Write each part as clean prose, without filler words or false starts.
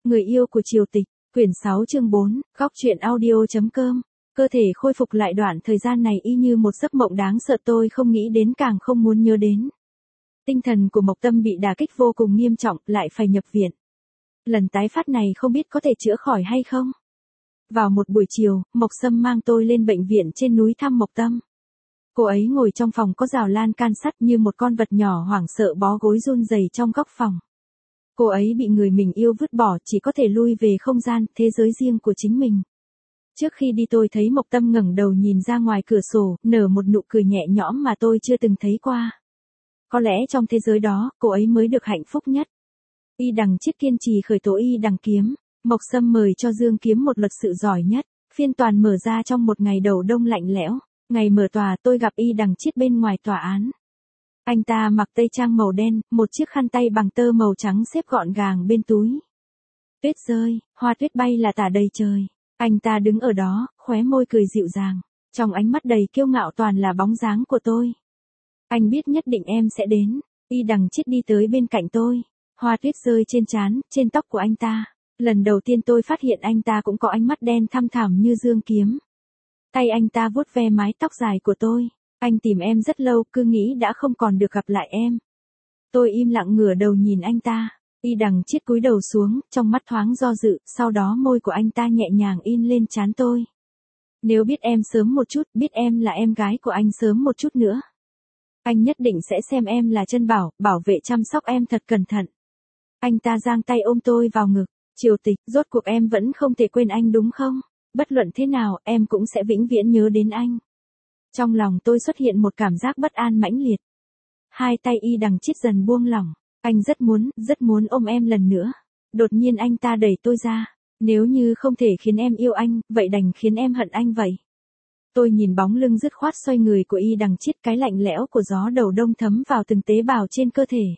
Người yêu của Triều Tịch, quyển 6 chương 4, góc truyện audio.com. Cơ thể khôi phục lại đoạn thời gian này y như một giấc mộng đáng sợ, tôi không nghĩ đến càng không muốn nhớ đến. Tinh thần của Mộc Tâm bị đả kích vô cùng nghiêm trọng, lại phải nhập viện. Lần tái phát này không biết có thể chữa khỏi hay không. Vào một buổi chiều, Mộc Sâm mang tôi lên bệnh viện trên núi thăm Mộc Tâm. Cô ấy ngồi trong phòng có rào lan can sắt như một con vật nhỏ hoảng sợ bó gối run rẩy trong góc phòng. Cô ấy bị người mình yêu vứt bỏ, chỉ có thể lui về không gian, thế giới riêng của chính mình. Trước khi đi tôi thấy Mộc Tâm ngẩng đầu nhìn ra ngoài cửa sổ, nở một nụ cười nhẹ nhõm mà tôi chưa từng thấy qua. Có lẽ trong thế giới đó, cô ấy mới được hạnh phúc nhất. Y Đằng Chiết kiên trì khởi tố Y Đằng Kiếm. Mộc Sâm mời cho Dương Kiếm một luật sự giỏi nhất. Phiên toàn mở ra trong một ngày đầu đông lạnh lẽo. Ngày mở tòa tôi gặp Y Đằng Chiết bên ngoài tòa án. Anh ta mặc tây trang màu đen, một chiếc khăn tay bằng tơ màu trắng xếp gọn gàng bên túi. Tuyết rơi, hoa tuyết bay là tả đầy trời. Anh ta đứng ở đó, khóe môi cười dịu dàng. Trong ánh mắt đầy kiêu ngạo toàn là bóng dáng của tôi. Anh biết nhất định em sẽ đến. Y Đằng Chiết đi tới bên cạnh tôi. Hoa tuyết rơi trên trán, trên tóc của anh ta. Lần đầu tiên tôi phát hiện anh ta cũng có ánh mắt đen thăm thẳm như Dương Kiếm. Tay anh ta vuốt ve mái tóc dài của tôi. Anh tìm em rất lâu, cứ nghĩ đã không còn được gặp lại em. Tôi im lặng ngửa đầu nhìn anh ta. Y Đằng Chiết cúi đầu xuống, trong mắt thoáng do dự, sau đó môi của anh ta nhẹ nhàng in lên trán tôi. Nếu biết em sớm một chút, biết em là em gái của anh sớm một chút nữa. Anh nhất định sẽ xem em là chân bảo, bảo vệ chăm sóc em thật cẩn thận. Anh ta giang tay ôm tôi vào ngực. Triều Tịch, rốt cuộc em vẫn không thể quên anh đúng không? Bất luận thế nào, em cũng sẽ vĩnh viễn nhớ đến anh. Trong lòng tôi xuất hiện một cảm giác bất an mãnh liệt. Hai tay Y Đằng Chiết dần buông lỏng. Anh rất muốn ôm em lần nữa. Đột nhiên anh ta đẩy tôi ra. Nếu như không thể khiến em yêu anh, vậy đành khiến em hận anh vậy. Tôi nhìn bóng lưng dứt khoát xoay người của Y Đằng Chiết, cái lạnh lẽo của gió đầu đông thấm vào từng tế bào trên cơ thể.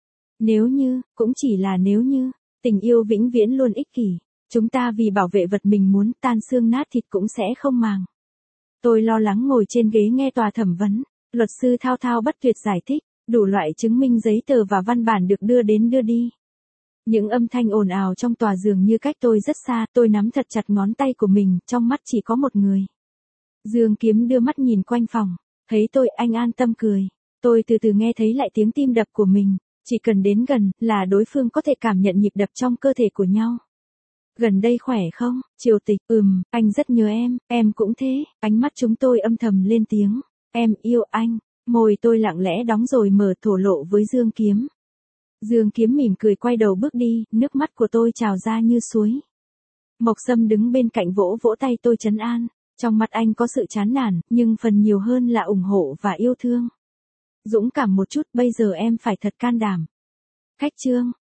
Nếu như, cũng chỉ là nếu như, tình yêu vĩnh viễn luôn ích kỷ. Chúng ta vì bảo vệ vật mình muốn, tan xương nát thịt cũng sẽ không màng. Tôi lo lắng ngồi trên ghế nghe tòa thẩm vấn. Luật sư thao thao bất tuyệt giải thích. Đủ loại chứng minh giấy tờ và văn bản được đưa đến đưa đi. Những âm thanh ồn ào trong tòa dường như cách tôi rất xa. Tôi nắm thật chặt ngón tay của mình, trong mắt chỉ có một người. Dương Kiếm đưa mắt nhìn quanh phòng. Thấy tôi, anh an tâm cười. Tôi từ từ nghe thấy lại tiếng tim đập của mình. Chỉ cần đến gần, là đối phương có thể cảm nhận nhịp đập trong cơ thể của nhau. Gần đây khỏe không? Triều Tịch, anh rất nhớ em cũng thế. Ánh mắt chúng tôi âm thầm lên tiếng. Em yêu anh. Môi tôi lặng lẽ đóng rồi mở thổ lộ với Dương Kiếm. Dương Kiếm mỉm cười quay đầu bước đi, nước mắt của tôi trào ra như suối. Mộc Sâm đứng bên cạnh vỗ vỗ tay tôi trấn an. Trong mặt anh có sự chán nản, nhưng phần nhiều hơn là ủng hộ và yêu thương. Dũng cảm một chút, bây giờ em phải thật can đảm. Khách trương,